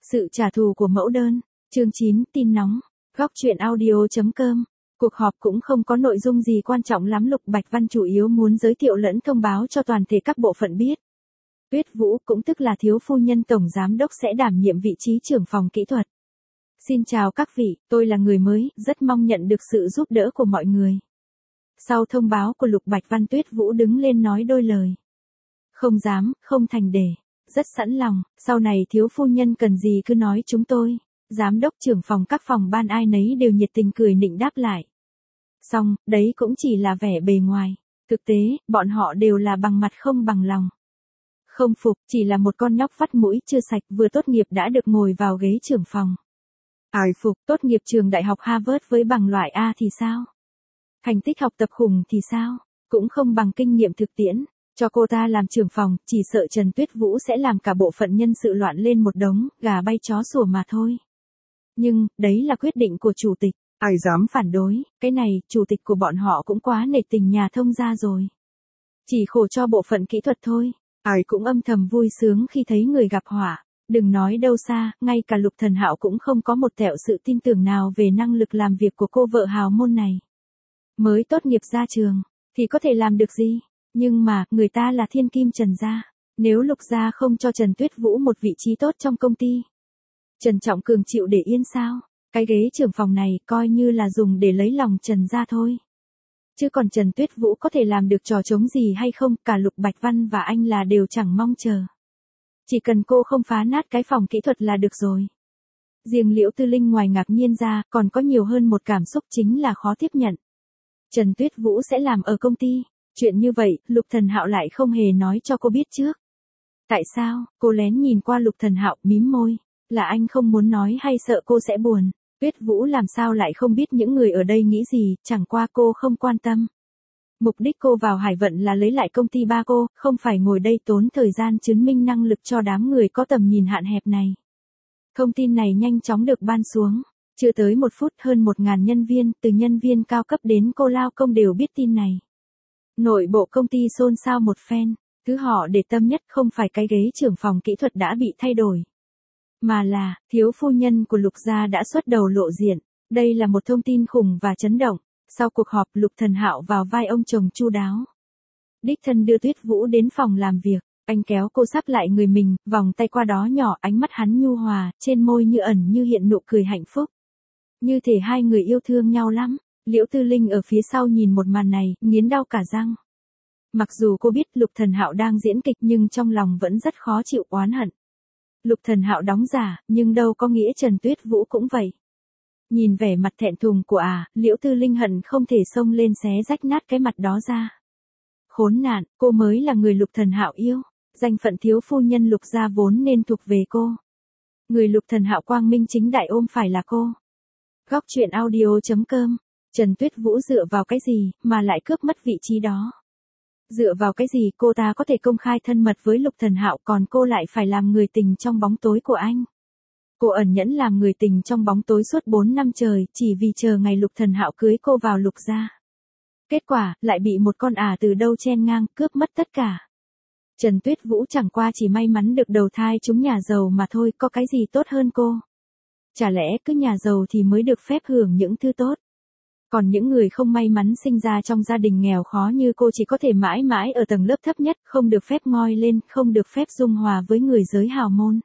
Sự trả thù của mẫu đơn. Chương 9, tin nóng. Góc truyện audio.com. Cuộc họp cũng không có nội dung gì quan trọng lắm, Lục Bạch Văn chủ yếu muốn giới thiệu lẫn thông báo cho toàn thể các bộ phận biết. Tuyết Vũ cũng tức là thiếu phu nhân tổng giám đốc sẽ đảm nhiệm vị trí trưởng phòng kỹ thuật. Xin chào các vị, tôi là người mới, rất mong nhận được sự giúp đỡ của mọi người. Sau thông báo của Lục Bạch Văn, Tuyết Vũ đứng lên nói đôi lời. Không dám, không thành để. Rất sẵn lòng, sau này thiếu phu nhân cần gì cứ nói chúng tôi. Giám đốc trưởng phòng các phòng ban ai nấy đều nhiệt tình cười nịnh đáp lại. Xong, đấy cũng chỉ là vẻ bề ngoài. Thực tế, bọn họ đều là bằng mặt không bằng lòng. Không phục, chỉ là một con nhóc vắt mũi chưa sạch vừa tốt nghiệp đã được ngồi vào ghế trưởng phòng. Ai phục, tốt nghiệp trường đại học Harvard với bằng loại A thì sao? Thành tích học tập khủng thì sao? Cũng không bằng kinh nghiệm thực tiễn. Cho cô ta làm trưởng phòng, chỉ sợ Trần Tuyết Vũ sẽ làm cả bộ phận nhân sự loạn lên một đống, gà bay chó sủa mà thôi. Nhưng, đấy là quyết định của chủ tịch, ai dám phản đối, cái này, chủ tịch của bọn họ cũng quá nể tình nhà thông gia rồi. Chỉ khổ cho bộ phận kỹ thuật thôi, ai cũng âm thầm vui sướng khi thấy người gặp họa. Đừng nói đâu xa, ngay cả Lục Thần Hạo cũng không có một tẹo sự tin tưởng nào về năng lực làm việc của cô vợ hào môn này. Mới tốt nghiệp ra trường, thì có thể làm được gì? Nhưng mà, người ta là thiên kim Trần gia. Nếu Lục gia không cho Trần Tuyết Vũ một vị trí tốt trong công ty, Trần Trọng Cường chịu để yên sao? Cái ghế trưởng phòng này coi như là dùng để lấy lòng Trần gia thôi. Chứ còn Trần Tuyết Vũ có thể làm được trò trống gì hay không, cả Lục Bạch Văn và anh là đều chẳng mong chờ. Chỉ cần cô không phá nát cái phòng kỹ thuật là được rồi. Riêng Liễu Tư Linh ngoài ngạc nhiên ra, còn có nhiều hơn một cảm xúc chính là khó tiếp nhận. Trần Tuyết Vũ sẽ làm ở công ty. Chuyện như vậy, Lục Thần Hạo lại không hề nói cho cô biết trước. Tại sao? Cô lén nhìn qua Lục Thần Hạo, mím môi. Là anh không muốn nói hay sợ cô sẽ buồn? Tuyết Vũ làm sao lại không biết những người ở đây nghĩ gì, chẳng qua cô không quan tâm. Mục đích cô vào Hải Vận là lấy lại công ty ba cô, không phải ngồi đây tốn thời gian chứng minh năng lực cho đám người có tầm nhìn hạn hẹp này. Thông tin này nhanh chóng được ban xuống. Chưa tới 1 phút hơn 1.000 nhân viên, từ nhân viên cao cấp đến cô lao công đều biết tin này. Nội bộ công ty xôn xao một phen, thứ họ để tâm nhất không phải cái ghế trưởng phòng kỹ thuật đã bị thay đổi, mà là, thiếu phu nhân của Lục gia đã xuất đầu lộ diện. Đây là một thông tin khủng và chấn động. Sau cuộc họp, Lục Thần Hạo vào vai ông chồng chu đáo. Đích thân đưa Tuyết Vũ đến phòng làm việc, anh kéo cô sắp lại người mình, vòng tay qua đó nhỏ, ánh mắt hắn nhu hòa, trên môi như ẩn như hiện nụ cười hạnh phúc. Như thể hai người yêu thương nhau lắm. Liễu Tư Linh ở phía sau nhìn một màn này, nghiến đau cả răng. Mặc dù cô biết Lục Thần Hạo đang diễn kịch nhưng trong lòng vẫn rất khó chịu oán hận. Lục Thần Hạo đóng giả, nhưng đâu có nghĩa Trần Tuyết Vũ cũng vậy. Nhìn vẻ mặt thẹn thùng của Liễu Tư Linh hận không thể xông lên xé rách nát cái mặt đó ra. Khốn nạn, cô mới là người Lục Thần Hạo yêu, danh phận thiếu phu nhân Lục gia vốn nên thuộc về cô. Người Lục Thần Hạo quang minh chính đại ôm phải là cô. Góc truyện audio.com. Trần Tuyết Vũ dựa vào cái gì mà lại cướp mất vị trí đó? Dựa vào cái gì cô ta có thể công khai thân mật với Lục Thần Hạo, còn cô lại phải làm người tình trong bóng tối của anh? Cô ẩn nhẫn làm người tình trong bóng tối suốt 4 năm trời, chỉ vì chờ ngày Lục Thần Hạo cưới cô vào Lục gia. Kết quả, lại bị một con từ đâu chen ngang, cướp mất tất cả. Trần Tuyết Vũ chẳng qua chỉ may mắn được đầu thai trúng nhà giàu mà thôi, có cái gì tốt hơn cô? Chả lẽ cứ nhà giàu thì mới được phép hưởng những thứ tốt? Còn những người không may mắn sinh ra trong gia đình nghèo khó như cô chỉ có thể mãi mãi ở tầng lớp thấp nhất, không được phép ngoi lên, không được phép dung hòa với người giới hào môn.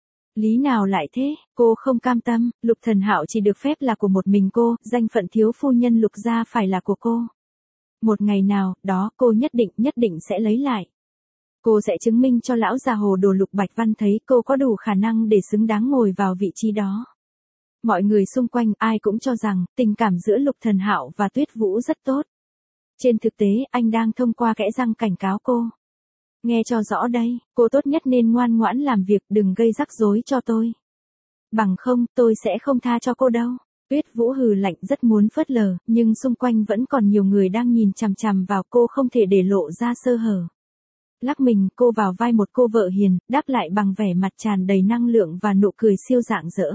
Lý nào lại thế? Cô không cam tâm, Lục Thần Hạo chỉ được phép là của một mình cô, danh phận thiếu phu nhân Lục gia phải là của cô. Một ngày nào đó cô nhất định sẽ lấy lại. Cô sẽ chứng minh cho lão già hồ đồ Lục Bạch Văn thấy cô có đủ khả năng để xứng đáng ngồi vào vị trí đó. Mọi người xung quanh ai cũng cho rằng tình cảm giữa Lục Thần Hạo và Tuyết Vũ rất tốt. Trên thực tế, anh đang thông qua kẽ răng cảnh cáo cô. Nghe cho rõ đây, cô tốt nhất nên ngoan ngoãn làm việc, đừng gây rắc rối cho tôi. Bằng không, tôi sẽ không tha cho cô đâu. Tuyết Vũ hừ lạnh rất muốn phớt lờ, nhưng xung quanh vẫn còn nhiều người đang nhìn chằm chằm vào cô, không thể để lộ ra sơ hở. Lắc mình, cô vào vai một cô vợ hiền, đáp lại bằng vẻ mặt tràn đầy năng lượng và nụ cười siêu rạng rỡ.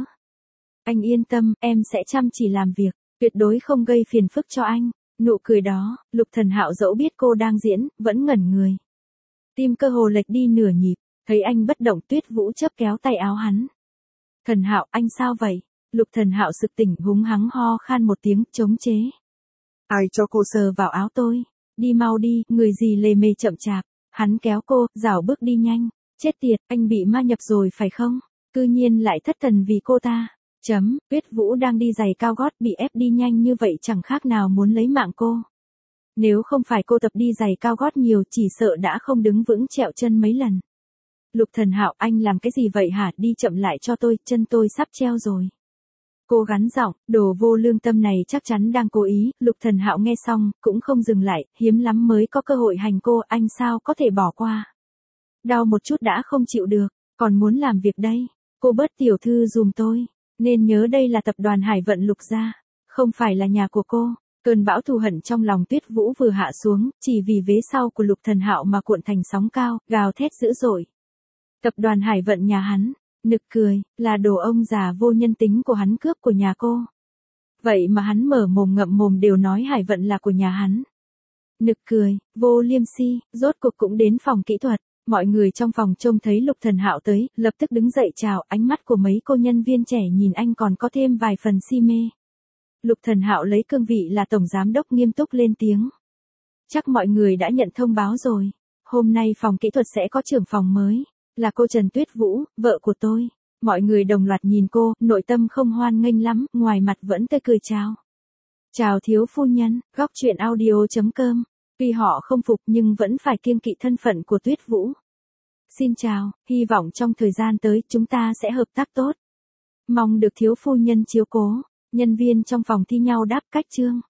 Anh yên tâm, em sẽ chăm chỉ làm việc, tuyệt đối không gây phiền phức cho anh. Nụ cười đó, Lục Thần Hạo dẫu biết cô đang diễn, vẫn ngẩn người. Tim cơ hồ lệch đi nửa nhịp, thấy anh bất động, Tuyết Vũ chớp kéo tay áo hắn. Thần Hạo, anh sao vậy? Lục Thần Hạo sực tỉnh húng hắng ho khan một tiếng, chống chế. Ai cho cô sờ vào áo tôi? Đi mau đi, người gì lề mề chậm chạp. Hắn kéo cô, rảo bước đi nhanh. Chết tiệt, anh bị ma nhập rồi phải không? Cư nhiên lại thất thần vì cô ta. Tuyết Vũ đang đi giày cao gót bị ép đi nhanh như vậy chẳng khác nào muốn lấy mạng cô. Nếu không phải cô tập đi giày cao gót nhiều chỉ sợ đã không đứng vững trẹo chân mấy lần. Lục Thần Hạo, anh làm cái gì vậy hả? Đi chậm lại cho tôi, chân tôi sắp treo rồi. Cô gắn giọng, đồ vô lương tâm này chắc chắn đang cố ý. Lục Thần Hạo nghe xong, cũng không dừng lại, hiếm lắm mới có cơ hội hành cô, anh sao có thể bỏ qua. Đau một chút đã không chịu được, còn muốn làm việc đây. Cô bớt tiểu thư dùm tôi, nên nhớ đây là tập đoàn Hải Vận Lục gia, không phải là nhà của cô. Cơn bão thù hận trong lòng Tuyết Vũ vừa hạ xuống, chỉ vì vế sau của Lục Thần Hạo mà cuộn thành sóng cao, gào thét dữ dội. Tập đoàn Hải Vận nhà hắn, nực cười, là đồ ông già vô nhân tính của hắn cướp của nhà cô. Vậy mà hắn mở mồm ngậm mồm đều nói Hải Vận là của nhà hắn. Nực cười, vô liêm si, rốt cuộc cũng đến phòng kỹ thuật. Mọi người trong phòng trông thấy Lục Thần Hạo tới, lập tức đứng dậy chào, ánh mắt của mấy cô nhân viên trẻ nhìn anh còn có thêm vài phần si mê. Lục Thần Hạo lấy cương vị là tổng giám đốc nghiêm túc lên tiếng. Chắc mọi người đã nhận thông báo rồi. Hôm nay phòng kỹ thuật sẽ có trưởng phòng mới, là cô Trần Tuyết Vũ, vợ của tôi. Mọi người đồng loạt nhìn cô, nội tâm không hoan nghênh lắm, ngoài mặt vẫn tươi cười chào. Chào thiếu phu nhân, góc chuyện audio.com. Tuy họ không phục nhưng vẫn phải kiêng kỵ thân phận của Tuyết Vũ. Xin chào, hy vọng trong thời gian tới chúng ta sẽ hợp tác tốt. Mong được thiếu phu nhân chiếu cố. Nhân viên trong phòng thi nhau đáp cách chương.